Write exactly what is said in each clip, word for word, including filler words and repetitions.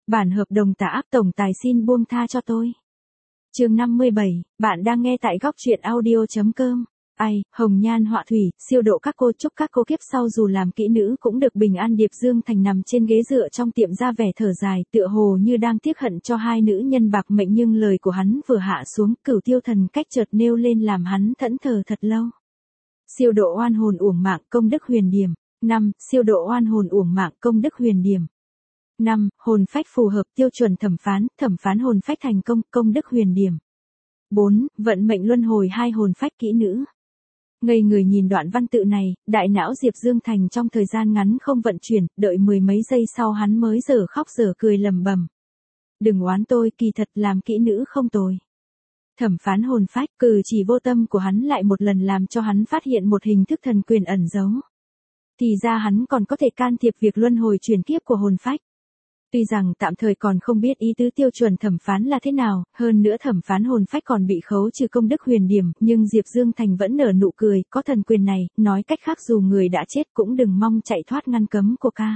Bản hợp đồng tạ áp tổng tài xin buông tha cho tôi. Chương năm mươi bảy, bạn đang nghe tại góc truyện audio chấm com. Ai, hồng nhan họa thủy, siêu độ các cô, chúc các cô kiếp sau dù làm kỹ nữ cũng được bình an. Điệp Dương Thành nằm trên ghế dựa trong tiệm ra vẻ thở dài, tựa hồ như đang tiếc hận cho hai nữ nhân bạc mệnh, nhưng lời của hắn vừa hạ xuống, Cửu Tiêu Thần cách chợt nêu lên làm hắn thẫn thờ thật lâu. Siêu độ oan hồn uổng mạng, công đức huyền điểm. năm. Siêu độ oan hồn uổng mạng, công đức huyền điểm. năm. Hồn phách phù hợp tiêu chuẩn thẩm phán, thẩm phán hồn phách thành công, công đức huyền điểm. bốn. Vận mệnh luân hồi hai hồn phách kỹ nữ. Ngây người nhìn đoạn văn tự này, đại não Diệp Dương Thành trong thời gian ngắn không vận chuyển, đợi mười mấy giây sau hắn mới dở khóc dở cười lầm bầm. Đừng oán tôi, kỳ thật làm kỹ nữ không tồi. Thẩm phán hồn phách, cử chỉ vô tâm của hắn lại một lần làm cho hắn phát hiện một hình thức thần quyền ẩn giấu. Thì ra hắn còn có thể can thiệp việc luân hồi chuyển kiếp của hồn phách. Tuy rằng tạm thời còn không biết ý tứ tiêu chuẩn thẩm phán là thế nào, hơn nữa thẩm phán hồn phách còn bị khấu trừ công đức huyền điểm, nhưng Diệp Dương Thành vẫn nở nụ cười, có thần quyền này, nói cách khác dù người đã chết cũng đừng mong chạy thoát ngăn cấm của ca.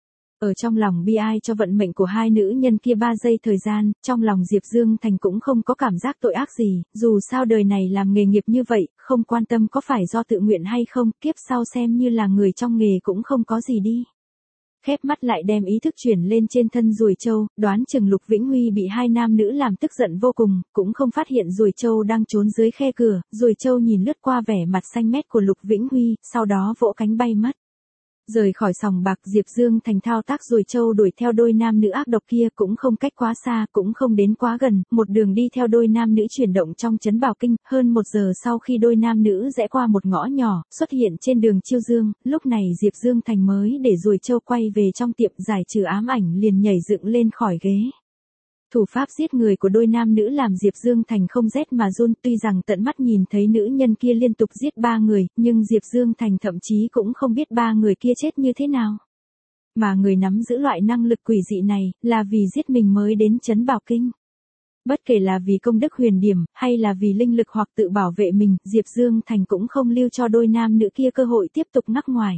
Ở trong lòng bi ai cho vận mệnh của hai nữ nhân kia ba giây thời gian, trong lòng Diệp Dương Thành cũng không có cảm giác tội ác gì, dù sao đời này làm nghề nghiệp như vậy, không quan tâm có phải do tự nguyện hay không, kiếp sau xem như là người trong nghề cũng không có gì đi. Khép mắt lại đem ý thức chuyển lên trên thân Ruồi Châu, đoán chừng Lục Vĩnh Huy bị hai nam nữ làm tức giận vô cùng, cũng không phát hiện Ruồi Châu đang trốn dưới khe cửa. Ruồi Châu nhìn lướt qua vẻ mặt xanh mét của Lục Vĩnh Huy, sau đó vỗ cánh bay mất. Rời khỏi sòng bạc, Diệp Dương Thành thao tác Ruồi Châu đuổi theo đôi nam nữ ác độc kia, cũng không cách quá xa, cũng không đến quá gần, một đường đi theo đôi nam nữ chuyển động trong trấn Bảo Kinh. Hơn một giờ sau khi đôi nam nữ rẽ qua một ngõ nhỏ, xuất hiện trên đường Chiêu Dương, lúc này Diệp Dương Thành mới để Ruồi Châu quay về trong tiệm, giải trừ ám ảnh liền nhảy dựng lên khỏi ghế. Thủ pháp giết người của đôi nam nữ làm Diệp Dương Thành không rét mà run, tuy rằng tận mắt nhìn thấy nữ nhân kia liên tục giết ba người, nhưng Diệp Dương Thành thậm chí cũng không biết ba người kia chết như thế nào. Mà người nắm giữ loại năng lực quỷ dị này, là vì giết mình mới đến trấn Bảo Kinh. Bất kể là vì công đức huyền điểm, hay là vì linh lực hoặc tự bảo vệ mình, Diệp Dương Thành cũng không lưu cho đôi nam nữ kia cơ hội tiếp tục ngắc ngoài.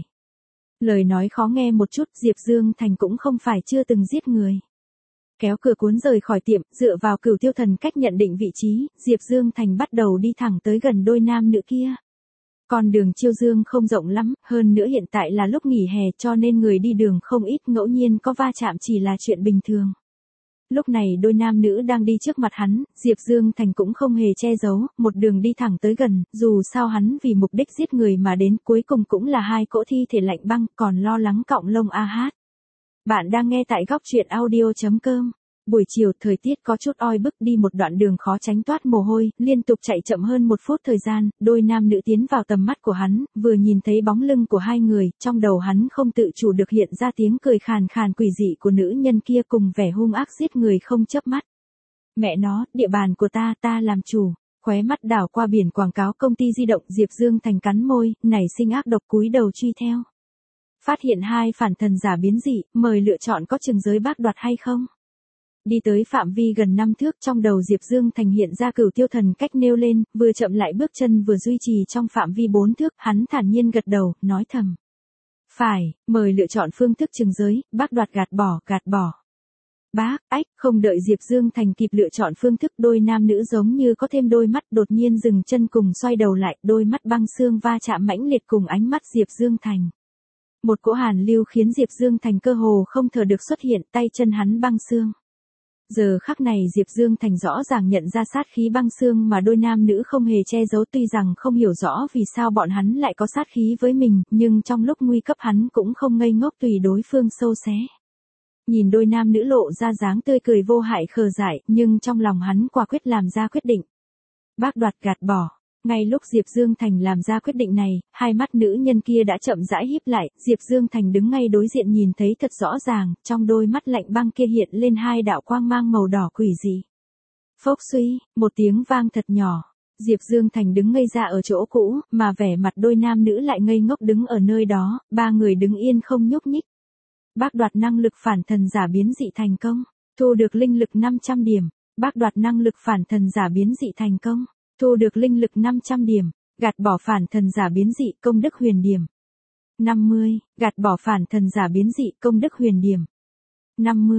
Lời nói khó nghe một chút, Diệp Dương Thành cũng không phải chưa từng giết người. Kéo cửa cuốn rời khỏi tiệm, dựa vào Cửu Tiêu Thần cách nhận định vị trí, Diệp Dương Thành bắt đầu đi thẳng tới gần đôi nam nữ kia. Con đường Chiêu Dương không rộng lắm, hơn nữa hiện tại là lúc nghỉ hè cho nên người đi đường không ít, ngẫu nhiên có va chạm chỉ là chuyện bình thường. Lúc này đôi nam nữ đang đi trước mặt hắn, Diệp Dương Thành cũng không hề che giấu, một đường đi thẳng tới gần, dù sao hắn vì mục đích giết người mà đến, cuối cùng cũng là hai cỗ thi thể lạnh băng, còn lo lắng cọng lông a hát. Bạn đang nghe tại góc truyện audio chấm com. Buổi chiều thời tiết có chút oi bức, đi một đoạn đường khó tránh toát mồ hôi, liên tục chạy chậm hơn một phút thời gian, đôi nam nữ tiến vào tầm mắt của hắn, vừa nhìn thấy bóng lưng của hai người, trong đầu hắn không tự chủ được hiện ra tiếng cười khàn khàn quỷ dị của nữ nhân kia cùng vẻ hung ác giết người không chớp mắt. Mẹ nó, địa bàn của ta, ta làm chủ. Khóe mắt đảo qua biển quảng cáo công ty di động, Diệp Dương Thành cắn môi, nảy sinh ác độc cúi đầu truy theo. Phát hiện hai phản thần giả biến dị, mời lựa chọn có chừng giới bác đoạt hay không. Đi tới phạm vi gần năm thước, trong đầu Diệp Dương Thành hiện ra Cửu Tiêu Thần cách nêu lên, vừa chậm lại bước chân vừa duy trì trong phạm vi bốn thước, hắn thản nhiên gật đầu, nói thầm. Phải, mời lựa chọn phương thức chừng giới, bác đoạt gạt bỏ, gạt bỏ. Bác, ách, không đợi Diệp Dương Thành kịp lựa chọn phương thức, đôi nam nữ giống như có thêm đôi mắt đột nhiên dừng chân cùng xoay đầu lại, đôi mắt băng xương va chạm mãnh liệt cùng ánh mắt Diệp Dương Thành. Một cỗ hàn lưu khiến Diệp Dương Thành cơ hồ không thở được xuất hiện, tay chân hắn băng xương. Giờ khắc này Diệp Dương Thành rõ ràng nhận ra sát khí băng xương mà đôi nam nữ không hề che giấu, tuy rằng không hiểu rõ vì sao bọn hắn lại có sát khí với mình, nhưng trong lúc nguy cấp hắn cũng không ngây ngốc tùy đối phương sâu xé. Nhìn đôi nam nữ lộ ra dáng tươi cười vô hại khờ dại, nhưng trong lòng hắn quả quyết làm ra quyết định. Bác đoạt gạt bỏ. Ngay lúc Diệp Dương Thành làm ra quyết định này, hai mắt nữ nhân kia đã chậm rãi híp lại, Diệp Dương Thành đứng ngay đối diện nhìn thấy thật rõ ràng, trong đôi mắt lạnh băng kia hiện lên hai đạo quang mang màu đỏ quỷ dị. Phốc suy, một tiếng vang thật nhỏ. Diệp Dương Thành đứng ngây ra ở chỗ cũ, mà vẻ mặt đôi nam nữ lại ngây ngốc đứng ở nơi đó, ba người đứng yên không nhúc nhích. Bác đoạt năng lực phản thần giả biến dị thành công, thu được linh lực năm trăm điểm. Bác đoạt năng lực phản thần giả biến dị thành công, thu được linh lực năm trăm điểm. Gạt bỏ phản thần giả biến dị, công đức huyền điểm. năm mươi, gạt bỏ phản thần giả biến dị, công đức huyền điểm. năm mươi,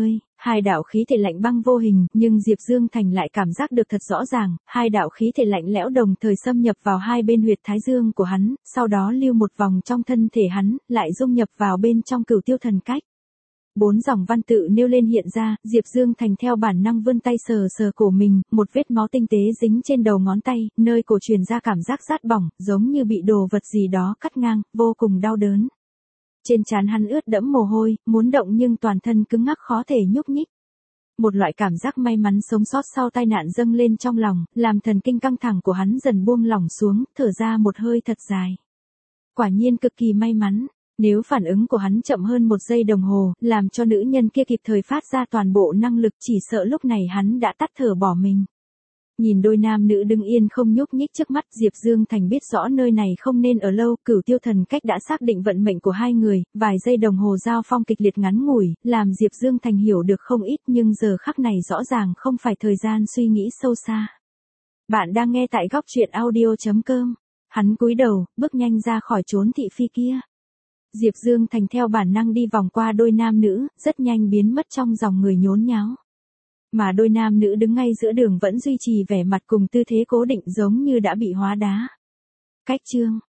Hai đạo khí thể lạnh băng vô hình, nhưng Diệp Dương Thành lại cảm giác được thật rõ ràng, hai đạo khí thể lạnh lẽo đồng thời xâm nhập vào hai bên huyệt thái dương của hắn, sau đó lưu một vòng trong thân thể hắn, lại dung nhập vào bên trong Cửu Tiêu Thần Cách. Bốn dòng văn tự nêu lên hiện ra, Diệp Dương Thành theo bản năng vươn tay sờ sờ cổ mình, một vết máu tinh tế dính trên đầu ngón tay, nơi cổ truyền ra cảm giác rát bỏng, giống như bị đồ vật gì đó cắt ngang, vô cùng đau đớn. Trên trán hắn ướt đẫm mồ hôi, muốn động nhưng toàn thân cứng ngắc khó thể nhúc nhích. Một loại cảm giác may mắn sống sót sau tai nạn dâng lên trong lòng, làm thần kinh căng thẳng của hắn dần buông lỏng xuống, thở ra một hơi thật dài. Quả nhiên cực kỳ may mắn. Nếu phản ứng của hắn chậm hơn một giây đồng hồ, làm cho nữ nhân kia kịp thời phát ra toàn bộ năng lực, chỉ sợ lúc này hắn đã tắt thở bỏ mình. Nhìn đôi nam nữ đứng yên không nhúc nhích trước mắt, Diệp Dương Thành biết rõ nơi này không nên ở lâu, Cửu Tiêu Thần Cách đã xác định vận mệnh của hai người, vài giây đồng hồ giao phong kịch liệt ngắn ngủi, làm Diệp Dương Thành hiểu được không ít, nhưng giờ khắc này rõ ràng không phải thời gian suy nghĩ sâu xa. Bạn đang nghe tại góc truyện audio chấm com. Hắn cúi đầu, bước nhanh ra khỏi chốn thị phi kia. Diệp Dương Thành theo bản năng đi vòng qua đôi nam nữ, rất nhanh biến mất trong dòng người nhốn nháo. Mà đôi nam nữ đứng ngay giữa đường vẫn duy trì vẻ mặt cùng tư thế cố định giống như đã bị hóa đá. Cách chương